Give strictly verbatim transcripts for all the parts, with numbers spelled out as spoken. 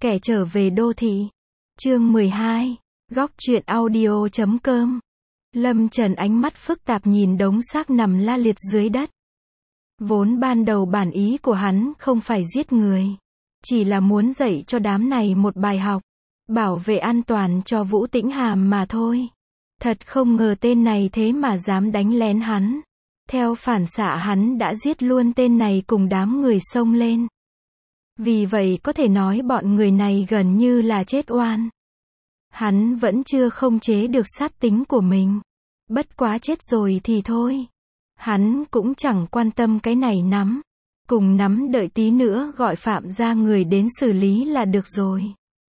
Kẻ trở về đô thị. Chương mười hai. Góc truyện audio chấm com. Lâm Trần ánh mắt phức tạp nhìn đống xác nằm la liệt dưới đất. Vốn ban đầu bản ý của hắn không phải giết người, chỉ là muốn dạy cho đám này một bài học, bảo vệ an toàn cho Vũ Tĩnh Hàm mà thôi. Thật không ngờ tên này thế mà dám đánh lén hắn. Theo phản xạ hắn đã giết luôn tên này cùng đám người xông lên. Vì vậy có thể nói bọn người này gần như là chết oan. Hắn vẫn chưa khống chế được sát tính của mình. Bất quá chết rồi thì thôi. Hắn cũng chẳng quan tâm cái này nắm. Cùng nắm đợi tí nữa gọi Phạm gia người đến xử lý là được rồi.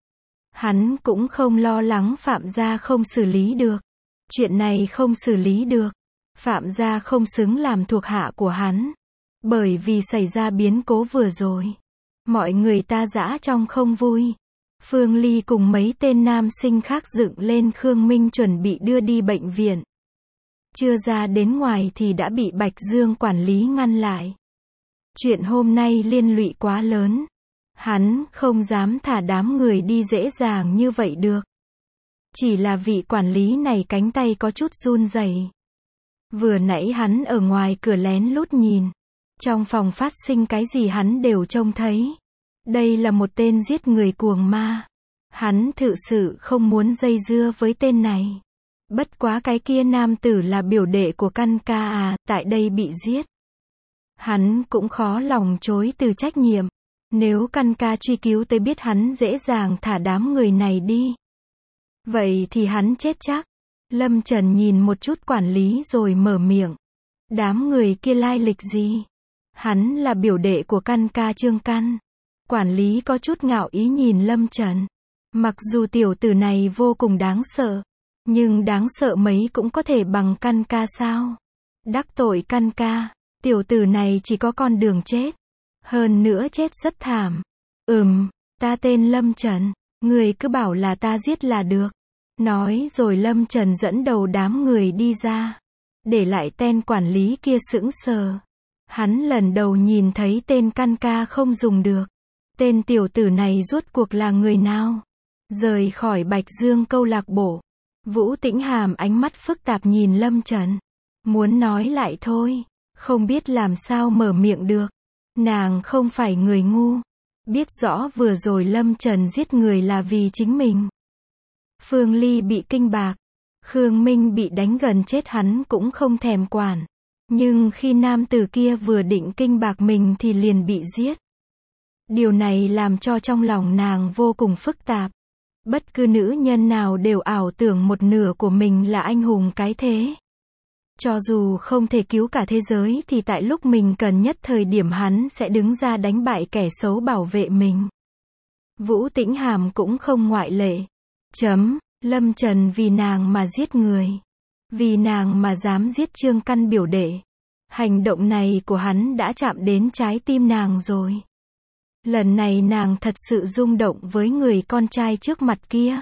Hắn cũng không lo lắng Phạm gia không xử lý được. Chuyện này không xử lý được. Phạm gia không xứng làm thuộc hạ của hắn. Bởi vì xảy ra biến cố vừa rồi. Mọi người ta dã trong không vui. Phương Ly cùng mấy tên nam sinh khác dựng lên Khương Minh chuẩn bị đưa đi bệnh viện. Chưa ra đến ngoài thì đã bị Bạch Dương quản lý ngăn lại. Chuyện hôm nay liên lụy quá lớn. Hắn không dám thả đám người đi dễ dàng như vậy được. Chỉ là vị quản lý này cánh tay có chút run rẩy. Vừa nãy hắn ở ngoài cửa lén lút nhìn. Trong phòng phát sinh cái gì hắn đều trông thấy. Đây là một tên giết người cuồng ma. Hắn thực sự không muốn dây dưa với tên này. Bất quá cái kia nam tử là biểu đệ của Căn Ca à, tại đây bị giết. Hắn cũng khó lòng chối từ trách nhiệm. Nếu Căn Ca truy cứu tới biết hắn dễ dàng thả đám người này đi. Vậy thì hắn chết chắc. Lâm Trần nhìn một chút quản lý rồi mở miệng. Đám người kia lai lịch gì? Hắn là biểu đệ của Căn Ca Trương Căn. Quản lý có chút ngạo ý nhìn Lâm Trần. Mặc dù tiểu tử này vô cùng đáng sợ. Nhưng đáng sợ mấy cũng có thể bằng Căn Ca sao? Đắc tội Căn Ca. Tiểu tử này chỉ có con đường chết. Hơn nữa chết rất thảm. Ừm, ta tên Lâm Trần. Người cứ bảo là ta giết là được. Nói rồi Lâm Trần dẫn đầu đám người đi ra. Để lại tên quản lý kia sững sờ. Hắn lần đầu nhìn thấy tên Căn Ca không dùng được. Tên tiểu tử này rốt cuộc là người nào? Rời khỏi Bạch Dương câu lạc bộ. Vũ Tĩnh Hàm ánh mắt phức tạp nhìn Lâm Trần. Muốn nói lại thôi. Không biết làm sao mở miệng được. Nàng không phải người ngu. Biết rõ vừa rồi Lâm Trần giết người là vì chính mình. Phương Ly bị kinh bạc. Khương Minh bị đánh gần chết hắn cũng không thèm quản. Nhưng khi nam tử kia vừa định kinh bạc mình thì liền bị giết. Điều này làm cho trong lòng nàng vô cùng phức tạp. Bất cứ nữ nhân nào đều ảo tưởng một nửa của mình là anh hùng cái thế. Cho dù không thể cứu cả thế giới thì tại lúc mình cần nhất thời điểm hắn sẽ đứng ra đánh bại kẻ xấu bảo vệ mình. Vũ Tĩnh Hàm cũng không ngoại lệ. Chấm, Lâm Trần vì nàng mà giết người. Vì nàng mà dám giết Trương Căn biểu đệ. Hành động này của hắn đã chạm đến trái tim nàng rồi. Lần này nàng thật sự rung động với người con trai trước mặt kia.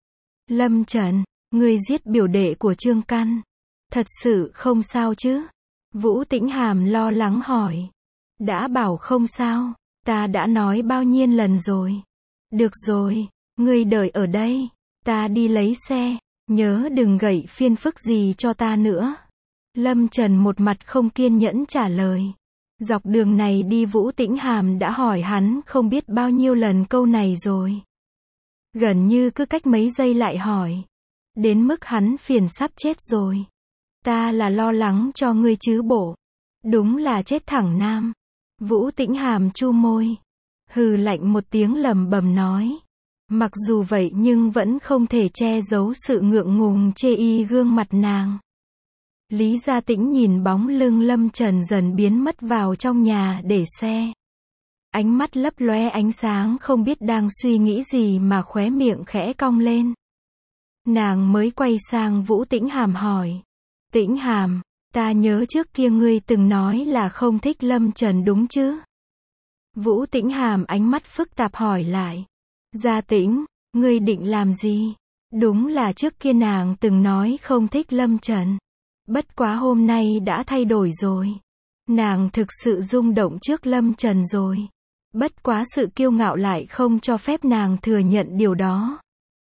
Lâm Trần, ngươi giết biểu đệ của Trương Căn. Thật sự không sao chứ? Vũ Tĩnh Hàm lo lắng hỏi. Đã bảo không sao, ta đã nói bao nhiêu lần rồi. Được rồi, ngươi đợi ở đây, ta đi lấy xe, nhớ đừng gậy phiền phức gì cho ta nữa. Lâm Trần một mặt không kiên nhẫn trả lời. Dọc đường này đi Vũ Tĩnh Hàm đã hỏi hắn không biết bao nhiêu lần câu này rồi. Gần như cứ cách mấy giây lại hỏi. Đến mức hắn phiền sắp chết rồi. Ta là lo lắng cho ngươi chứ bộ. Đúng là chết thẳng nam. Vũ Tĩnh Hàm chu môi. Hừ lạnh một tiếng lầm bầm nói. Mặc dù vậy nhưng vẫn không thể che giấu sự ngượng ngùng chê y gương mặt nàng. Lý Gia Tĩnh nhìn bóng lưng Lâm Trần dần biến mất vào trong nhà để xe. Ánh mắt lấp lóe ánh sáng không biết đang suy nghĩ gì mà khóe miệng khẽ cong lên. Nàng mới quay sang Vũ Tĩnh Hàm hỏi. Tĩnh Hàm, ta nhớ trước kia ngươi từng nói là không thích Lâm Trần đúng chứ? Vũ Tĩnh Hàm ánh mắt phức tạp hỏi lại. Gia Tĩnh, ngươi định làm gì? Đúng là trước kia nàng từng nói không thích Lâm Trần. Bất quá hôm nay đã thay đổi rồi. Nàng thực sự rung động trước Lâm Trần rồi. Bất quá sự kiêu ngạo lại không cho phép nàng thừa nhận điều đó.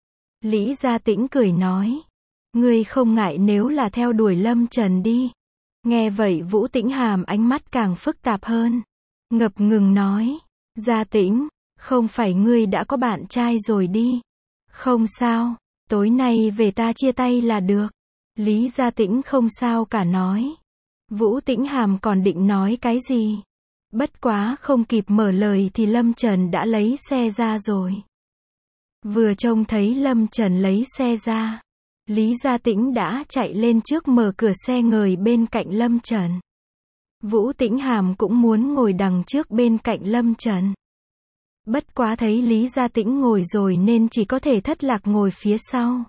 Lý Gia Tĩnh cười nói. Ngươi không ngại nếu là theo đuổi Lâm Trần đi. Nghe vậy Vũ Tĩnh Hàm ánh mắt càng phức tạp hơn. Ngập ngừng nói. Gia Tĩnh, không phải ngươi đã có bạn trai rồi đi. Không sao, tối nay về ta chia tay là được. Lý Gia Tĩnh không sao cả nói. Vũ Tĩnh Hàm còn định nói cái gì. Bất quá không kịp mở lời thì Lâm Trần đã lấy xe ra rồi. Vừa trông thấy Lâm Trần lấy xe ra, Lý Gia Tĩnh đã chạy lên trước mở cửa xe ngồi bên cạnh Lâm Trần. Vũ Tĩnh Hàm cũng muốn ngồi đằng trước bên cạnh Lâm Trần. Bất quá thấy Lý Gia Tĩnh ngồi rồi nên chỉ có thể thất lạc ngồi phía sau.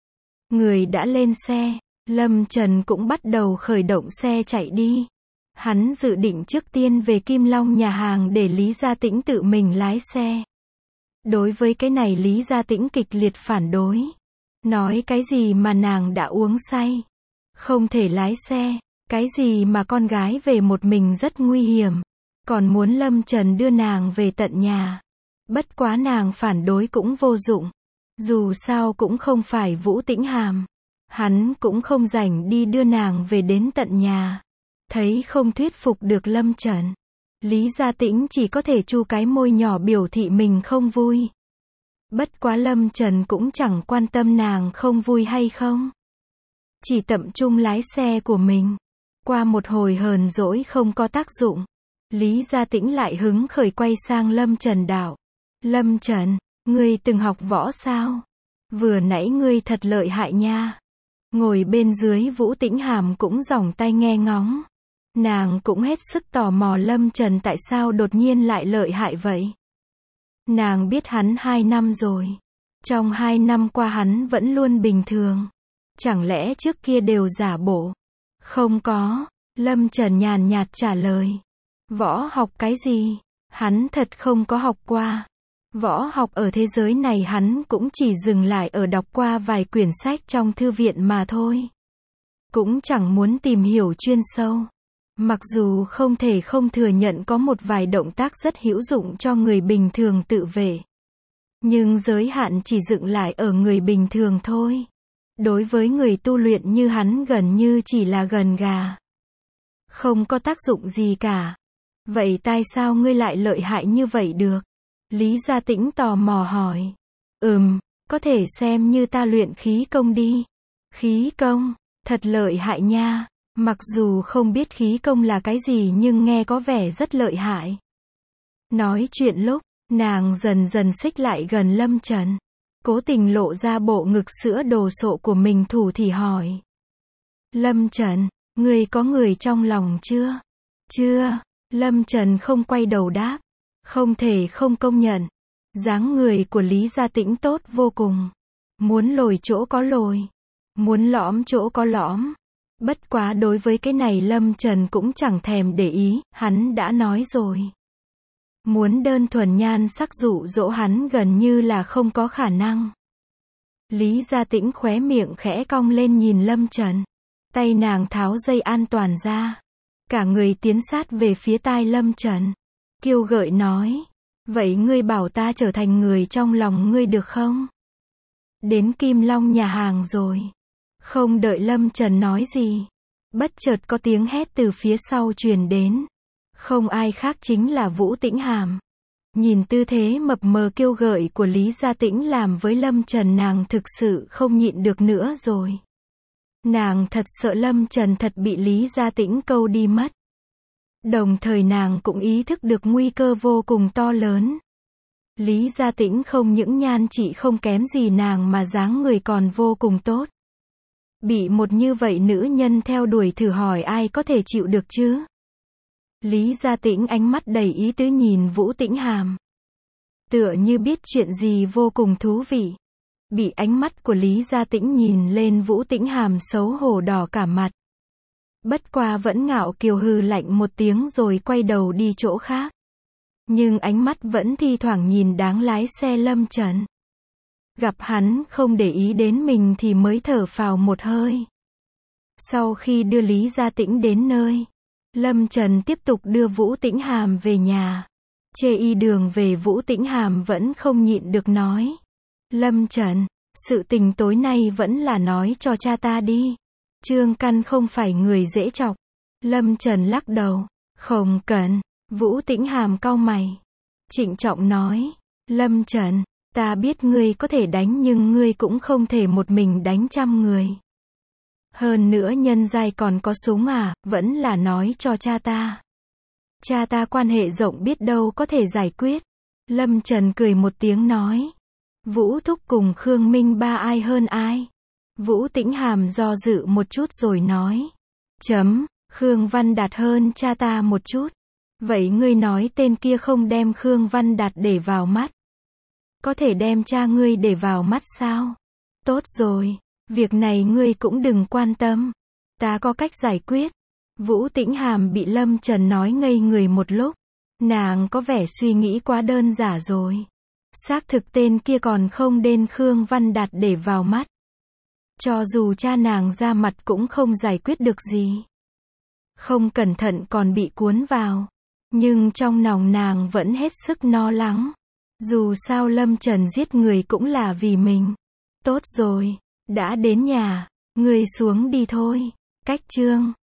Người đã lên xe, Lâm Trần cũng bắt đầu khởi động xe chạy đi. Hắn dự định trước tiên về Kim Long nhà hàng để Lý Gia Tĩnh tự mình lái xe. Đối với cái này Lý Gia Tĩnh kịch liệt phản đối. Nói cái gì mà nàng đã uống say. Không thể lái xe. Cái gì mà con gái về một mình rất nguy hiểm. Còn muốn Lâm Trần đưa nàng về tận nhà. Bất quá nàng phản đối cũng vô dụng. Dù sao cũng không phải Vũ Tĩnh Hàm. Hắn cũng không rảnh đi đưa nàng về đến tận nhà. Thấy không thuyết phục được Lâm Trần. Lý Gia Tĩnh chỉ có thể chu cái môi nhỏ biểu thị mình không vui. Bất quá Lâm Trần cũng chẳng quan tâm nàng không vui hay không. Chỉ tập trung lái xe của mình. Qua một hồi hờn dỗi không có tác dụng. Lý Gia Tĩnh lại hứng khởi quay sang Lâm Trần đạo. Lâm Trần, ngươi từng học võ sao? Vừa nãy ngươi thật lợi hại nha. Ngồi bên dưới Vũ Tĩnh Hàm cũng giỏng tai nghe ngóng. Nàng cũng hết sức tò mò Lâm Trần tại sao đột nhiên lại lợi hại vậy. Nàng biết hắn hai năm rồi. Trong hai năm qua hắn vẫn luôn bình thường. Chẳng lẽ trước kia đều giả bộ? Không có. Lâm Trần nhàn nhạt trả lời. Võ học cái gì? Hắn thật không có học qua. Võ học ở thế giới này hắn cũng chỉ dừng lại ở đọc qua vài quyển sách trong thư viện mà thôi. Cũng chẳng muốn tìm hiểu chuyên sâu. Mặc dù không thể không thừa nhận có một vài động tác rất hữu dụng cho người bình thường tự vệ. Nhưng giới hạn chỉ dựng lại ở người bình thường thôi. Đối với người tu luyện như hắn gần như chỉ là gần gà. Không có tác dụng gì cả. Vậy tại sao ngươi lại lợi hại như vậy được? Lý Gia Tĩnh tò mò hỏi. Ừm, có thể xem như ta luyện khí công đi. Khí công, thật lợi hại nha. Mặc dù không biết khí công là cái gì nhưng nghe có vẻ rất lợi hại. Nói chuyện lúc, nàng dần dần xích lại gần Lâm Trần. Cố tình lộ ra bộ ngực sữa đồ sộ của mình thủ thỉ hỏi. Lâm Trần, ngươi có người trong lòng chưa? Chưa. Lâm Trần không quay đầu đáp. Không thể không công nhận. Dáng người của Lý Gia Tĩnh tốt vô cùng. Muốn lồi chỗ có lồi. Muốn lõm chỗ có lõm. Bất quá đối với cái này Lâm Trần cũng chẳng thèm để ý, hắn đã nói rồi. Muốn đơn thuần nhan sắc dụ dỗ hắn gần như là không có khả năng. Lý Gia Tĩnh khóe miệng khẽ cong lên nhìn Lâm Trần. Tay nàng tháo dây an toàn ra. Cả người tiến sát về phía tai Lâm Trần. Kiêu gợi nói. Vậy ngươi bảo ta trở thành người trong lòng ngươi được không? Đến Kim Long nhà hàng rồi. Không đợi Lâm Trần nói gì. Bất chợt có tiếng hét từ phía sau truyền đến. Không ai khác chính là Vũ Tĩnh Hàm. Nhìn tư thế mập mờ kiêu gợi của Lý Gia Tĩnh làm với Lâm Trần nàng thực sự không nhịn được nữa rồi. Nàng thật sợ Lâm Trần thật bị Lý Gia Tĩnh câu đi mất. Đồng thời nàng cũng ý thức được nguy cơ vô cùng to lớn. Lý Gia Tĩnh không những nhan trị không kém gì nàng mà dáng người còn vô cùng tốt. Bị một như vậy nữ nhân theo đuổi thử hỏi ai có thể chịu được chứ? Lý Gia Tĩnh ánh mắt đầy ý tứ nhìn Vũ Tĩnh Hàm. Tựa như biết chuyện gì vô cùng thú vị. Bị ánh mắt của Lý Gia Tĩnh nhìn lên Vũ Tĩnh Hàm xấu hổ đỏ cả mặt. Bất qua vẫn ngạo kiều hừ lạnh một tiếng rồi quay đầu đi chỗ khác. Nhưng ánh mắt vẫn thi thoảng nhìn đáng lái xe Lâm Trần. Gặp hắn không để ý đến mình thì mới thở phào một hơi. Sau khi đưa Lý Gia Tĩnh đến nơi, Lâm Trần tiếp tục đưa Vũ Tĩnh Hàm về nhà. Chê y đường về Vũ Tĩnh Hàm vẫn không nhịn được nói. Lâm Trần, sự tình tối nay vẫn là nói cho cha ta đi. Trương Căn không phải người dễ chọc. Lâm Trần lắc đầu. Không cần. Vũ Tĩnh Hàm cau mày. Trịnh trọng nói. Lâm Trần, ta biết ngươi có thể đánh nhưng ngươi cũng không thể một mình đánh trăm người. Hơn nữa nhân giai còn có súng à, vẫn là nói cho cha ta. Cha ta quan hệ rộng biết đâu có thể giải quyết. Lâm Trần cười một tiếng nói. Vũ Thúc cùng Khương Minh Ba ai hơn ai? Vũ Tĩnh Hàm do dự một chút rồi nói. Chấm, Khương Văn Đạt hơn cha ta một chút. Vậy ngươi nói tên kia không đem Khương Văn Đạt để vào mắt. Có thể đem cha ngươi để vào mắt sao? Tốt rồi, việc này ngươi cũng đừng quan tâm. Ta có cách giải quyết. Vũ Tĩnh Hàm bị Lâm Trần nói ngây người một lúc. Nàng có vẻ suy nghĩ quá đơn giản rồi. Xác thực tên kia còn không đem Khương Văn Đạt để vào mắt. Cho dù cha nàng ra mặt cũng không giải quyết được gì. Không cẩn thận còn bị cuốn vào. Nhưng trong lòng nàng vẫn hết sức lo lắng. Dù sao Lâm Trần giết người cũng là vì mình. Tốt rồi, đã đến nhà, ngươi xuống đi thôi. Cách chương